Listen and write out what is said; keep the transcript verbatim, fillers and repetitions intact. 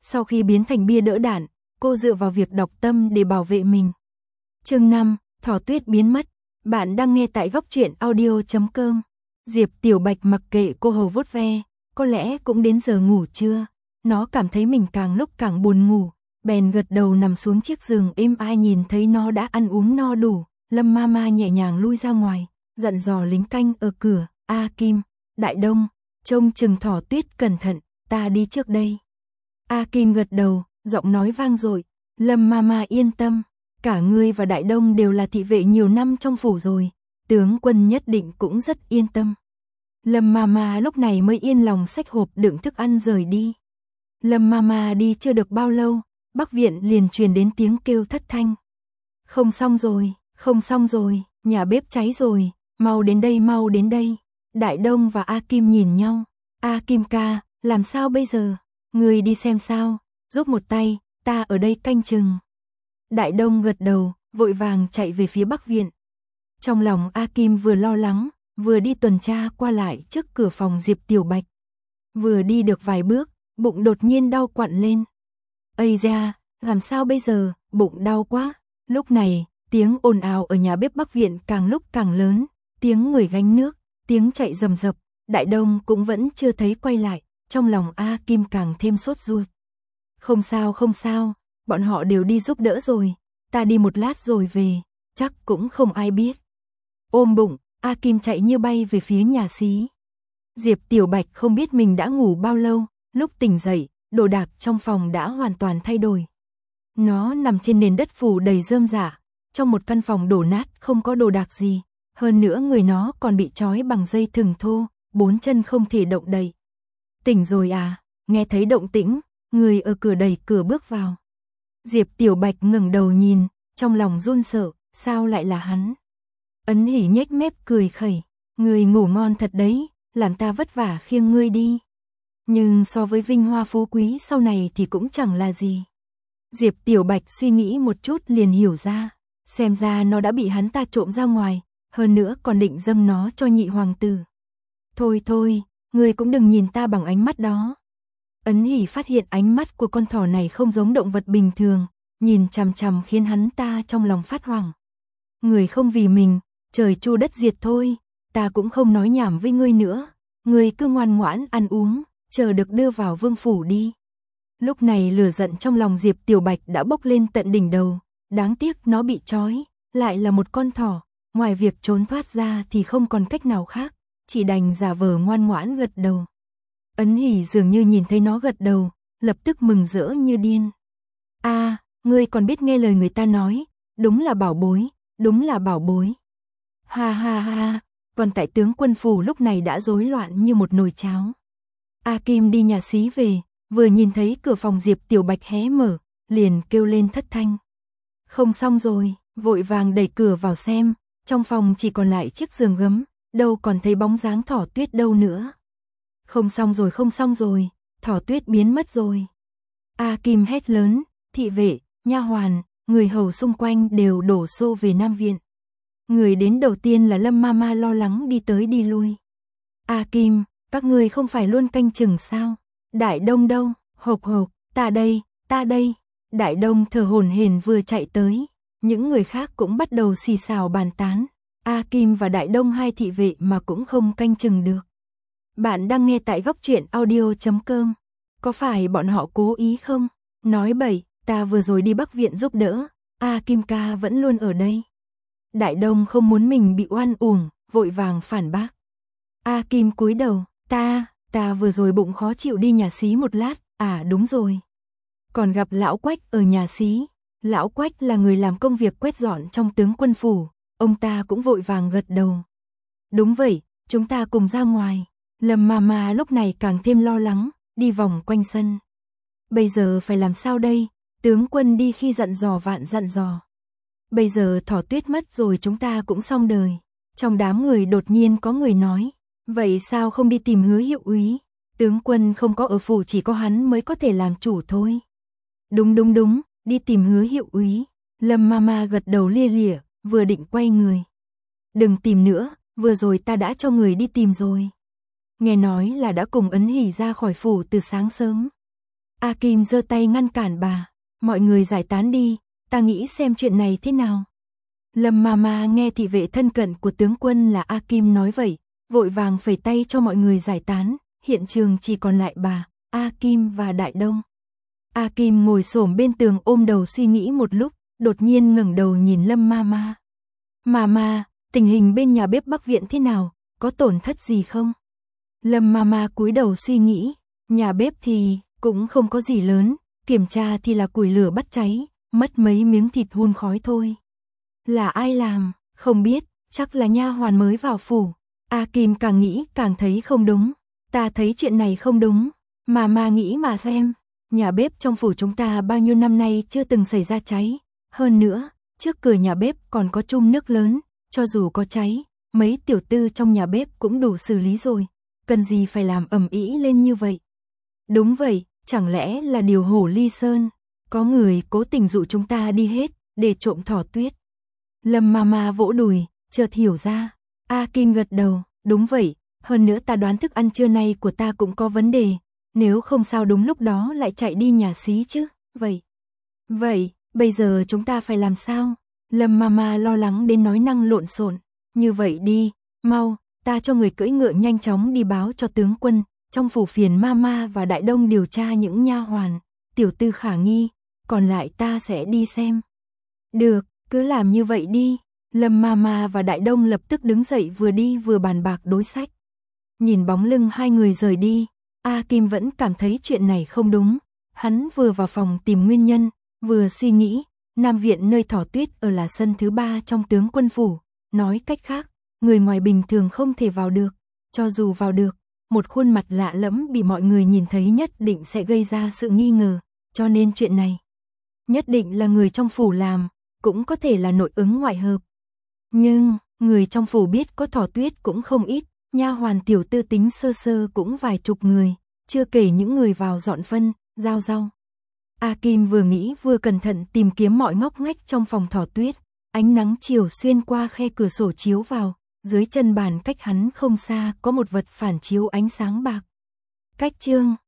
Sau khi biến thành bia đỡ đạn, cô dựa vào việc đọc tâm để bảo vệ mình. Chương năm, Thỏ Tuyết biến mất. Bạn đang nghe tại góc truyện audio chấm com. Diệp Tiểu Bạch mặc kệ cô hầu vuốt ve, có lẽ cũng đến giờ ngủ trưa. Nó cảm thấy mình càng lúc càng buồn ngủ, bèn gật đầu nằm xuống chiếc giường êm ai. Nhìn thấy nó đã ăn uống no đủ, Lâm Mama nhẹ nhàng lui ra ngoài, dặn dò lính canh ở cửa, A Kim, Đại Đông, trông chừng Thỏ Tuyết cẩn thận, ta đi trước đây. A Kim gật đầu, giọng nói vang dội, Lâm Mama yên tâm, cả ngươi và Đại Đông đều là thị vệ nhiều năm trong phủ rồi, tướng quân nhất định cũng rất yên tâm. Lâm Mama lúc này mới yên lòng xách hộp đựng thức ăn rời đi. Lâm Mama đi chưa được bao lâu, Bắc viện liền truyền đến tiếng kêu thất thanh. Không xong rồi, không xong rồi, nhà bếp cháy rồi, mau đến đây, mau đến đây. Đại Đông và A Kim nhìn nhau, A Kim ca, làm sao bây giờ? Người đi xem sao, giúp một tay, ta ở đây canh chừng. Đại Đông gật đầu, vội vàng chạy về phía Bắc viện. Trong lòng A Kim vừa lo lắng, vừa đi tuần tra qua lại trước cửa phòng Diệp Tiểu Bạch. Vừa đi được vài bước, bụng đột nhiên đau quặn lên. Ây da, làm sao bây giờ, bụng đau quá. Lúc này, tiếng ồn ào ở nhà bếp Bắc viện càng lúc càng lớn, tiếng người gánh nước, tiếng chạy rầm rập. Đại Đông cũng vẫn chưa thấy quay lại, trong lòng A Kim càng thêm sốt ruột. Không sao không sao, bọn họ đều đi giúp đỡ rồi, ta đi một lát rồi về, chắc cũng không ai biết. Ôm bụng, A Kim chạy như bay về phía nhà xí. Diệp Tiểu Bạch không biết mình đã ngủ bao lâu, lúc tỉnh dậy, đồ đạc trong phòng đã hoàn toàn thay đổi. Nó nằm trên nền đất phủ đầy rơm rả, trong một căn phòng đổ nát không có đồ đạc gì, hơn nữa người nó còn bị trói bằng dây thừng thô, bốn chân không thể động đậy. Tỉnh rồi à? Nghe thấy động tĩnh, người ở cửa đẩy cửa bước vào. Diệp Tiểu Bạch ngẩng đầu nhìn, trong lòng run sợ, sao lại là hắn? Ấn Hỉ nhếch mép cười khẩy, người ngủ ngon thật đấy, làm ta vất vả khiêng ngươi đi. Nhưng so với vinh hoa phú quý sau này thì cũng chẳng là gì. Diệp Tiểu Bạch suy nghĩ một chút liền hiểu ra, xem ra nó đã bị hắn ta trộm ra ngoài, hơn nữa còn định dâng nó cho nhị hoàng tử. Thôi thôi, ngươi cũng đừng nhìn ta bằng ánh mắt đó. Ấn Hỉ phát hiện ánh mắt của con thỏ này không giống động vật bình thường, nhìn chằm chằm khiến hắn ta trong lòng phát hoảng. Người không vì mình, trời chu đất diệt thôi, ta cũng không nói nhảm với ngươi nữa, ngươi cứ ngoan ngoãn ăn uống, chờ được đưa vào vương phủ đi. Lúc này lửa giận trong lòng Diệp Tiểu Bạch đã bốc lên tận đỉnh đầu, đáng tiếc nó bị trói, lại là một con thỏ, ngoài việc trốn thoát ra thì không còn cách nào khác, chỉ đành giả vờ ngoan ngoãn gật đầu. Ấn Hỉ dường như nhìn thấy nó gật đầu, lập tức mừng rỡ như điên. A, à, ngươi còn biết nghe lời người ta nói, đúng là bảo bối, đúng là bảo bối. Ha ha ha, còn tại tướng quân phủ lúc này đã rối loạn như một nồi cháo. A Kim đi nhà xí về, vừa nhìn thấy cửa phòng Diệp Tiểu Bạch hé mở, liền kêu lên thất thanh. Không xong rồi, vội vàng đẩy cửa vào xem, trong phòng chỉ còn lại chiếc giường gấm, đâu còn thấy bóng dáng Thỏ Tuyết đâu nữa. Không xong rồi, không xong rồi, Thỏ Tuyết biến mất rồi. A Kim hét lớn, thị vệ, nha hoàn, người hầu xung quanh đều đổ xô về Nam viện. Người đến đầu tiên là Lâm Mama lo lắng đi tới đi lui. A Kim, các ngươi không phải luôn canh chừng sao? Đại Đông đâu? Hộp hộp, ta đây, ta đây. Đại Đông thở hổn hển vừa chạy tới, những người khác cũng bắt đầu xì xào bàn tán. A Kim và Đại Đông hai thị vệ mà cũng không canh chừng được. Bạn đang nghe tại góc truyện audio chấm com. Có phải bọn họ cố ý không? Nói bậy, ta vừa rồi đi Bắc viện giúp đỡ, A Kim ca vẫn luôn ở đây. Đại Đông không muốn mình bị oan uổng, vội vàng phản bác. A Kim cúi đầu, ta, ta vừa rồi bụng khó chịu đi nhà xí một lát, à đúng rồi. Còn gặp lão Quách ở nhà xí, lão Quách là người làm công việc quét dọn trong tướng quân phủ, ông ta cũng vội vàng gật đầu. Đúng vậy, chúng ta cùng ra ngoài. Lâm Mama lúc này càng thêm lo lắng, đi vòng quanh sân. Bây giờ phải làm sao đây, tướng quân đi khi dặn dò vạn dặn dò. Bây giờ Thỏ Tuyết mất rồi chúng ta cũng xong đời. Trong đám người đột nhiên có người nói, vậy sao không đi tìm Hứa hiệu úy? Tướng quân không có ở phủ, chỉ có hắn mới có thể làm chủ thôi. Đúng đúng đúng, đi tìm Hứa hiệu úy. Lâm Mama gật đầu lia lịa, vừa định quay người. Đừng tìm nữa, vừa rồi ta đã cho người đi tìm rồi. Nghe nói là đã cùng Ấn Hỉ ra khỏi phủ từ sáng sớm. A Kim giơ tay ngăn cản bà, mọi người giải tán đi, ta nghĩ xem chuyện này thế nào. Lâm Mama nghe thị vệ thân cận của tướng quân là A Kim nói vậy, vội vàng phẩy tay cho mọi người giải tán, hiện trường chỉ còn lại bà, A Kim và Đại Đông. A Kim ngồi xổm bên tường ôm đầu suy nghĩ một lúc, đột nhiên ngẩng đầu nhìn Lâm Mama. Mama, tình hình bên nhà bếp Bắc Viện thế nào, có tổn thất gì không? Lâm Mama cúi đầu suy nghĩ, nhà bếp thì cũng không có gì lớn, kiểm tra thì là củi lửa bắt cháy, mất mấy miếng thịt hun khói thôi. Là ai làm, không biết, chắc là nha hoàn mới vào phủ. A Kim càng nghĩ càng thấy không đúng, ta thấy chuyện này không đúng, Mama nghĩ mà xem, nhà bếp trong phủ chúng ta bao nhiêu năm nay chưa từng xảy ra cháy, hơn nữa, trước cửa nhà bếp còn có chum nước lớn, cho dù có cháy, mấy tiểu tư trong nhà bếp cũng đủ xử lý rồi, cần gì phải làm ầm ĩ lên như vậy. Đúng vậy, chẳng lẽ là điều hổ ly sơn, có người cố tình dụ chúng ta đi hết, để trộm thỏ tuyết. Lâm Mama vỗ đùi, chợt hiểu ra. A Kim gật đầu, đúng vậy, hơn nữa ta đoán thức ăn trưa nay của ta cũng có vấn đề, nếu không sao đúng lúc đó lại chạy đi nhà xí chứ, vậy. Vậy, bây giờ chúng ta phải làm sao? Lâm Mama lo lắng đến nói năng lộn xộn, như vậy đi, mau, ta cho người cưỡi ngựa nhanh chóng đi báo cho tướng quân, trong phủ phiền Mama và Đại Đông điều tra những nha hoàn, tiểu tư khả nghi, còn lại ta sẽ đi xem. Được, cứ làm như vậy đi. Lâm Mama và Đại Đông lập tức đứng dậy vừa đi vừa bàn bạc đối sách. Nhìn bóng lưng hai người rời đi, A Kim vẫn cảm thấy chuyện này không đúng. Hắn vừa vào phòng tìm nguyên nhân, vừa suy nghĩ, Nam Viện nơi Thỏ Tuyết ở là sân thứ ba trong tướng quân phủ. Nói cách khác, người ngoài bình thường không thể vào được. Cho dù vào được, một khuôn mặt lạ lẫm bị mọi người nhìn thấy nhất định sẽ gây ra sự nghi ngờ. Cho nên chuyện này, nhất định là người trong phủ làm, cũng có thể là nội ứng ngoại hợp. Nhưng, người trong phủ biết có Thỏ Tuyết cũng không ít, nha hoàn tiểu tư tính sơ sơ cũng vài chục người, chưa kể những người vào dọn phân, giao rau. A Kim vừa nghĩ vừa cẩn thận tìm kiếm mọi ngóc ngách trong phòng Thỏ Tuyết, ánh nắng chiều xuyên qua khe cửa sổ chiếu vào, dưới chân bàn cách hắn không xa có một vật phản chiếu ánh sáng bạc. Cách chương